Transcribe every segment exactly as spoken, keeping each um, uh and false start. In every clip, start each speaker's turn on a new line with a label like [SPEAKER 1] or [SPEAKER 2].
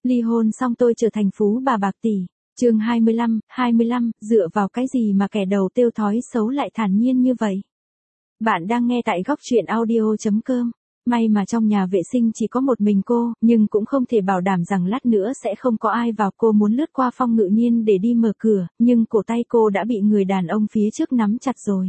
[SPEAKER 1] Ly hôn xong tôi trở thành phú bà bạc tỷ. Chương hai mươi lăm, hai mươi lăm, dựa vào cái gì mà kẻ đầu tiêu thói xấu lại thản nhiên như vậy? Bạn đang nghe tại góc truyện audio chấm com. May mà trong nhà vệ sinh chỉ có một mình cô, nhưng cũng không thể bảo đảm rằng lát nữa sẽ không có ai vào. Cô muốn lướt qua Phong Ngự Nhiên để đi mở cửa, nhưng cổ tay cô đã bị người đàn ông phía trước nắm chặt rồi.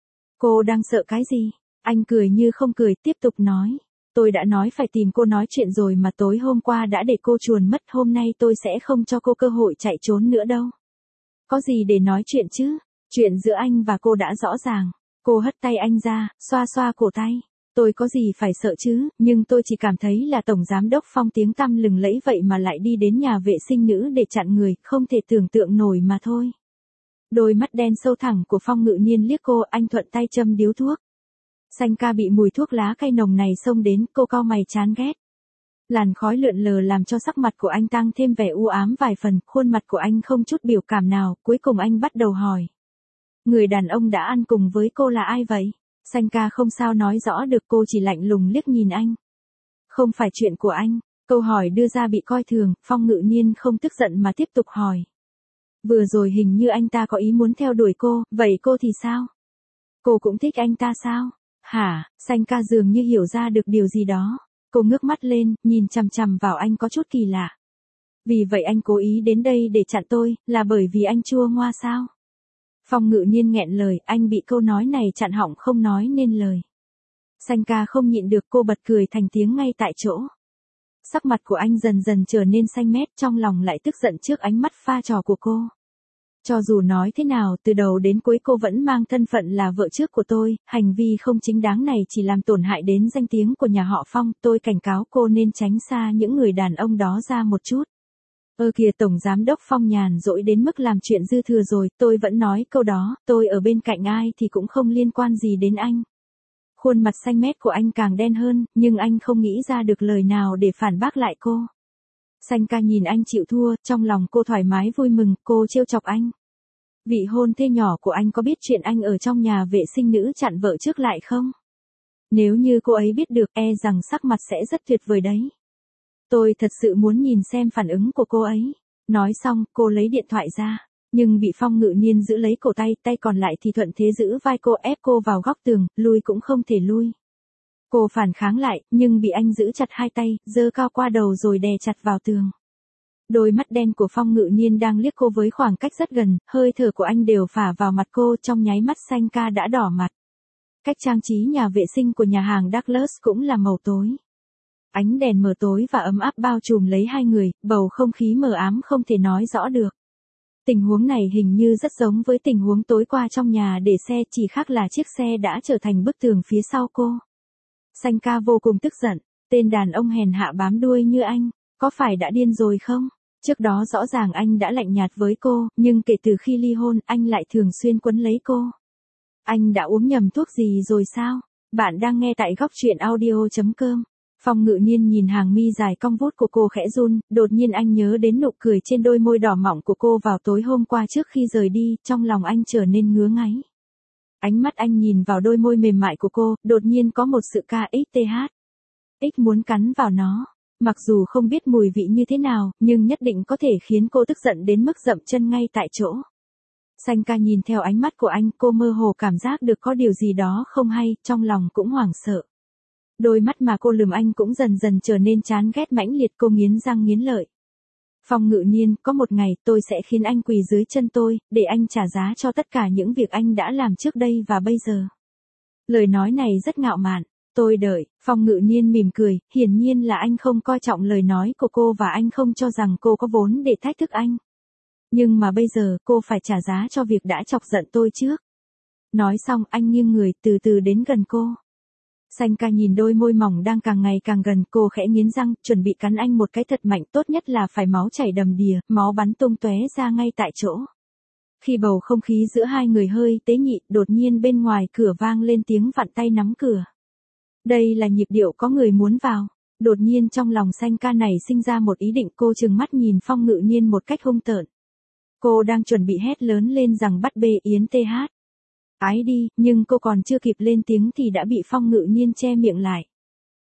[SPEAKER 1] Cô đang sợ cái gì? Anh cười như không cười, tiếp tục nói. Tôi đã nói phải tìm cô nói chuyện rồi mà tối hôm qua đã để cô chuồn mất, hôm nay tôi sẽ không cho cô cơ hội chạy trốn nữa đâu. Có gì để nói chuyện chứ? Chuyện giữa anh và cô đã rõ ràng. Cô hất tay anh ra, xoa xoa cổ tay. Tôi có gì phải sợ chứ, nhưng tôi chỉ cảm thấy là Tổng Giám đốc Phong tiếng tăm lừng lẫy vậy mà lại đi đến nhà vệ sinh nữ để chặn người, không thể tưởng tượng nổi mà thôi. Đôi mắt đen sâu thẳng của Phong Ngự Nhiên liếc cô, anh thuận tay châm điếu thuốc. Xanh ca bị mùi thuốc lá cay nồng này xông đến, cô cau mày chán ghét. Làn khói lượn lờ làm cho sắc mặt của anh tăng thêm vẻ u ám vài phần, khuôn mặt của anh không chút biểu cảm nào, cuối cùng anh bắt đầu hỏi. Người đàn ông đã ăn cùng với cô là ai vậy? Xanh ca không sao nói rõ được, cô chỉ lạnh lùng liếc nhìn anh. Không phải chuyện của anh, câu hỏi đưa ra bị coi thường, Phong Ngự Nhiên không tức giận mà tiếp tục hỏi. Vừa rồi hình như anh ta có ý muốn theo đuổi cô, vậy cô thì sao? Cô cũng thích anh ta sao? Hả? Xanh ca dường như hiểu ra được điều gì đó. Cô ngước mắt lên, nhìn chằm chằm vào anh có chút kỳ lạ. Vì vậy anh cố ý đến đây để chặn tôi, là bởi vì anh chua ngoa sao? Phong Ngự Nhiên nghẹn lời, anh bị câu nói này chặn họng không nói nên lời. Xanh ca không nhịn được, cô bật cười thành tiếng ngay tại chỗ. Sắc mặt của anh dần dần trở nên xanh mét, trong lòng lại tức giận trước ánh mắt pha trò của cô. Cho dù nói thế nào, từ đầu đến cuối cô vẫn mang thân phận là vợ trước của tôi, hành vi không chính đáng này chỉ làm tổn hại đến danh tiếng của nhà họ Phong, tôi cảnh cáo cô nên tránh xa những người đàn ông đó ra một chút. Ơ kìa, Tổng Giám đốc Phong nhàn rỗi đến mức làm chuyện dư thừa rồi, tôi vẫn nói câu đó, tôi ở bên cạnh ai thì cũng không liên quan gì đến anh. Khuôn mặt xanh mét của anh càng đen hơn, nhưng anh không nghĩ ra được lời nào để phản bác lại cô. Xanh ca nhìn anh chịu thua, trong lòng cô thoải mái vui mừng, cô trêu chọc anh. Vị hôn thê nhỏ của anh có biết chuyện anh ở trong nhà vệ sinh nữ chặn vợ trước lại không? Nếu như cô ấy biết được, e rằng sắc mặt sẽ rất tuyệt vời đấy. Tôi thật sự muốn nhìn xem phản ứng của cô ấy. Nói xong, cô lấy điện thoại ra, nhưng bị Phong Ngự Nhiên giữ lấy cổ tay, tay còn lại thì thuận thế giữ vai cô, ép cô vào góc tường, lui cũng không thể lui. Cô phản kháng lại, nhưng bị anh giữ chặt hai tay, giơ cao qua đầu rồi đè chặt vào tường. Đôi mắt đen của Phong Ngự Nhiên đang liếc cô với khoảng cách rất gần, hơi thở của anh đều phả vào mặt cô, trong nháy mắt xanh ca đã đỏ mặt. Cách trang trí nhà vệ sinh của nhà hàng Douglas cũng là màu tối. Ánh đèn mờ tối và ấm áp bao trùm lấy hai người, bầu không khí mờ ám không thể nói rõ được. Tình huống này hình như rất giống với tình huống tối qua trong nhà để xe, chỉ khác là chiếc xe đã trở thành bức tường phía sau cô. Xanh ca vô cùng tức giận, tên đàn ông hèn hạ bám đuôi như anh, có phải đã điên rồi không? Trước đó rõ ràng anh đã lạnh nhạt với cô, nhưng kể từ khi ly hôn, anh lại thường xuyên quấn lấy cô. Anh đã uống nhầm thuốc gì rồi sao? Bạn đang nghe tại góc truyện audio chấm com. Phong Ngự Nhiên nhìn hàng mi dài cong vút của cô khẽ run, đột nhiên anh nhớ đến nụ cười trên đôi môi đỏ mọng của cô vào tối hôm qua trước khi rời đi, trong lòng anh trở nên ngứa ngáy. Ánh mắt anh nhìn vào đôi môi mềm mại của cô, đột nhiên có một sự ca ích tê hát. Ích muốn cắn vào nó, mặc dù không biết mùi vị như thế nào, nhưng nhất định có thể khiến cô tức giận đến mức dậm chân ngay tại chỗ. Xanh ca nhìn theo ánh mắt của anh, cô mơ hồ cảm giác được có điều gì đó không hay, trong lòng cũng hoảng sợ. Đôi mắt mà cô lườm anh cũng dần dần trở nên chán ghét mãnh liệt, cô nghiến răng nghiến lợi. Phong Ngự Nhiên, có một ngày tôi sẽ khiến anh quỳ dưới chân tôi, để anh trả giá cho tất cả những việc anh đã làm trước đây và bây giờ. Lời nói này rất ngạo mạn. Tôi đợi. Phong Ngự Nhiên mỉm cười, hiển nhiên là anh không coi trọng lời nói của cô và anh không cho rằng cô có vốn để thách thức anh. Nhưng mà bây giờ cô phải trả giá cho việc đã chọc giận tôi trước. Nói xong anh nghiêng người từ từ đến gần cô. Xanh ca nhìn đôi môi mỏng đang càng ngày càng gần, cô khẽ nghiến răng, chuẩn bị cắn anh một cái thật mạnh, tốt nhất là phải máu chảy đầm đìa, máu bắn tung tóe ra ngay tại chỗ. Khi bầu không khí giữa hai người hơi tế nhị, đột nhiên bên ngoài cửa vang lên tiếng vặn tay nắm cửa. Đây là nhịp điệu có người muốn vào. Đột nhiên trong lòng xanh ca này sinh ra một ý định, cô trừng mắt nhìn Phong Ngự Nhiên một cách hung tợn. Cô đang chuẩn bị hét lớn lên rằng bắt bê Yến tê hát. Ái đi, nhưng cô còn chưa kịp lên tiếng thì đã bị Phong Ngự Nhiên che miệng lại.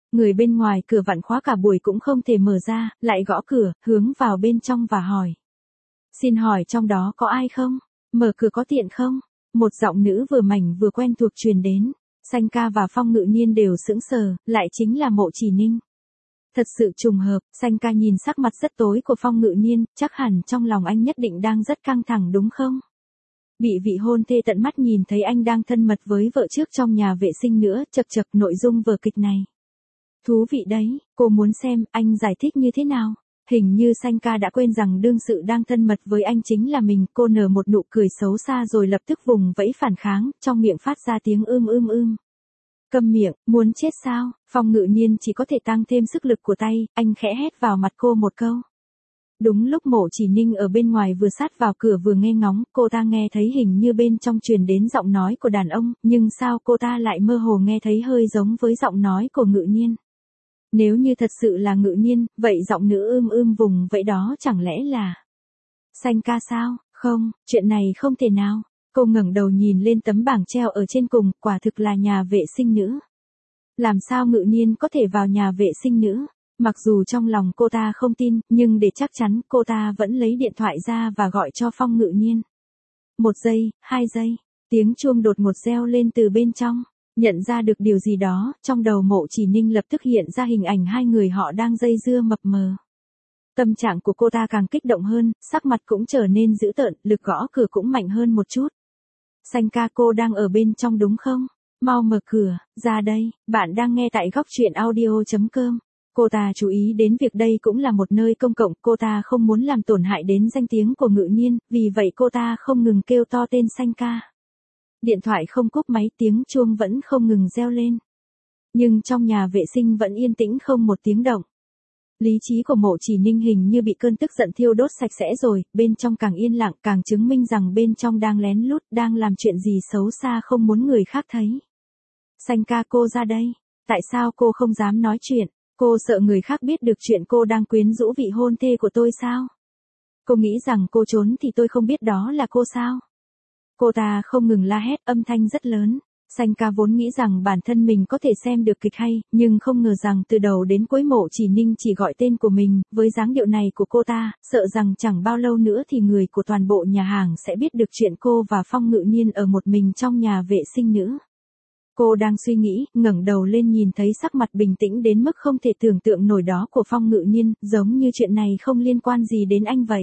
[SPEAKER 1] Người bên ngoài cửa vặn khóa cả buổi cũng không thể mở ra, lại gõ cửa, hướng vào bên trong và hỏi. Xin hỏi trong đó có ai không? Mở cửa có tiện không? Một giọng nữ vừa mảnh vừa quen thuộc truyền đến. Sanh ca và Phong Ngự Nhiên đều sững sờ, lại chính là Mộ Chỉ Ninh. Thật sự trùng hợp, Sanh ca nhìn sắc mặt rất tối của Phong Ngự Nhiên, chắc hẳn trong lòng anh nhất định đang rất căng thẳng đúng không? Bị vị hôn thê tận mắt nhìn thấy anh đang thân mật với vợ trước trong nhà vệ sinh nữa, chật chật nội dung vở kịch này. Thú vị đấy, cô muốn xem anh giải thích như thế nào? Hình như Sanh ca đã quên rằng đương sự đang thân mật với anh chính là mình, cô nở một nụ cười xấu xa rồi lập tức vùng vẫy phản kháng, trong miệng phát ra tiếng ưm ưm ưm. Câm miệng, muốn chết sao? Phong Ngự Nhiên chỉ có thể tăng thêm sức lực của tay, anh khẽ hét vào mặt cô một câu. Đúng lúc Mộ Chỉ Ninh ở bên ngoài vừa sát vào cửa vừa nghe ngóng, cô ta nghe thấy hình như bên trong truyền đến giọng nói của đàn ông, nhưng sao cô ta lại mơ hồ nghe thấy hơi giống với giọng nói của Ngự Nhiên. Nếu như thật sự là Ngự Nhiên, vậy giọng nữ ưm ưm vùng vậy đó chẳng lẽ là Sanh ca sao? Không, chuyện này không thể nào. Cô ngẩng đầu nhìn lên tấm bảng treo ở trên cùng, quả thực là nhà vệ sinh nữ. Làm sao Ngự Nhiên có thể vào nhà vệ sinh nữ? Mặc dù trong lòng cô ta không tin, nhưng để chắc chắn cô ta vẫn lấy điện thoại ra và gọi cho Phong Ngự Nhiên. Một giây, hai giây, tiếng chuông đột ngột reo lên từ bên trong. Nhận ra được điều gì đó, trong đầu Mộ Chỉ Ninh lập tức hiện ra hình ảnh hai người họ đang dây dưa mập mờ. Tâm trạng của cô ta càng kích động hơn, sắc mặt cũng trở nên dữ tợn, lực gõ cửa cũng mạnh hơn một chút. Sanh ca cô đang ở bên trong đúng không? Mau mở cửa, ra đây, bạn đang nghe tại góc truyện audio chấm com. Cô ta chú ý đến việc đây cũng là một nơi công cộng, cô ta không muốn làm tổn hại đến danh tiếng của Ngự Nhiên, vì vậy cô ta không ngừng kêu to tên Sanh ca. Điện thoại không cúp máy, tiếng chuông vẫn không ngừng reo lên. Nhưng trong nhà vệ sinh vẫn yên tĩnh không một tiếng động. Lý trí của Mộ Chỉ Ninh hình như bị cơn tức giận thiêu đốt sạch sẽ rồi, bên trong càng yên lặng càng chứng minh rằng bên trong đang lén lút, đang làm chuyện gì xấu xa không muốn người khác thấy. Sanh ca cô ra đây, tại sao cô không dám nói chuyện, cô sợ người khác biết được chuyện cô đang quyến rũ vị hôn thê của tôi sao? Cô nghĩ rằng cô trốn thì tôi không biết đó là cô sao? Cô ta không ngừng la hét, âm thanh rất lớn. Sanh ca vốn nghĩ rằng bản thân mình có thể xem được kịch hay, nhưng không ngờ rằng từ đầu đến cuối Mộ Chỉ Ninh chỉ gọi tên của mình, với dáng điệu này của cô ta, sợ rằng chẳng bao lâu nữa thì người của toàn bộ nhà hàng sẽ biết được chuyện cô và Phong Ngự Nhiên ở một mình trong nhà vệ sinh nữ. Cô đang suy nghĩ, ngẩng đầu lên nhìn thấy sắc mặt bình tĩnh đến mức không thể tưởng tượng nổi đó của Phong Ngự Nhiên, giống như chuyện này không liên quan gì đến anh vậy.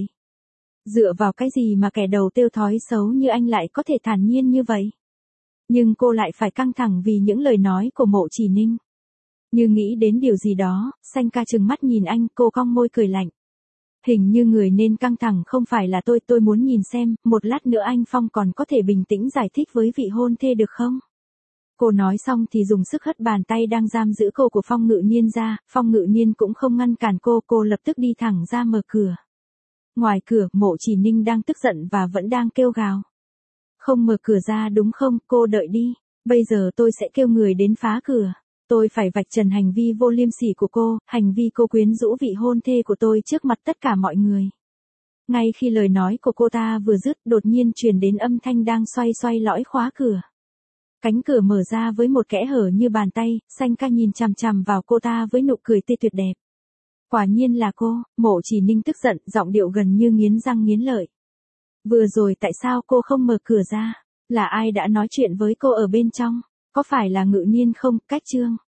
[SPEAKER 1] Dựa vào cái gì mà kẻ đầu tiêu thói xấu như anh lại có thể thản nhiên như vậy? Nhưng cô lại phải căng thẳng vì những lời nói của Mộ Chỉ Ninh. Như nghĩ đến điều gì đó, Sanh ca trừng mắt nhìn anh, cô cong môi cười lạnh. Hình như người nên căng thẳng không phải là tôi, tôi muốn nhìn xem, một lát nữa anh Phong còn có thể bình tĩnh giải thích với vị hôn thê được không? Cô nói xong thì dùng sức hất bàn tay đang giam giữ cô của Phong Ngự Nhiên ra, Phong Ngự Nhiên cũng không ngăn cản cô, cô lập tức đi thẳng ra mở cửa. Ngoài cửa, Mộ Chỉ Ninh đang tức giận và vẫn đang kêu gào. Không mở cửa ra đúng không, cô đợi đi, bây giờ tôi sẽ kêu người đến phá cửa. Tôi phải vạch trần hành vi vô liêm sỉ của cô, hành vi cô quyến rũ vị hôn thê của tôi trước mặt tất cả mọi người. Ngay khi lời nói của cô ta vừa dứt, đột nhiên truyền đến âm thanh đang xoay xoay lõi khóa cửa. Cánh cửa mở ra với một kẽ hở như bàn tay, Sanh ca nhìn chằm chằm vào cô ta với nụ cười tươi tuyệt đẹp. Quả nhiên là cô, Mộ Chỉ Ninh tức giận, giọng điệu gần như nghiến răng nghiến lợi. Vừa rồi tại sao cô không mở cửa ra? Là ai đã nói chuyện với cô ở bên trong? Có phải là Ngự Nhiên không? Cách Trương.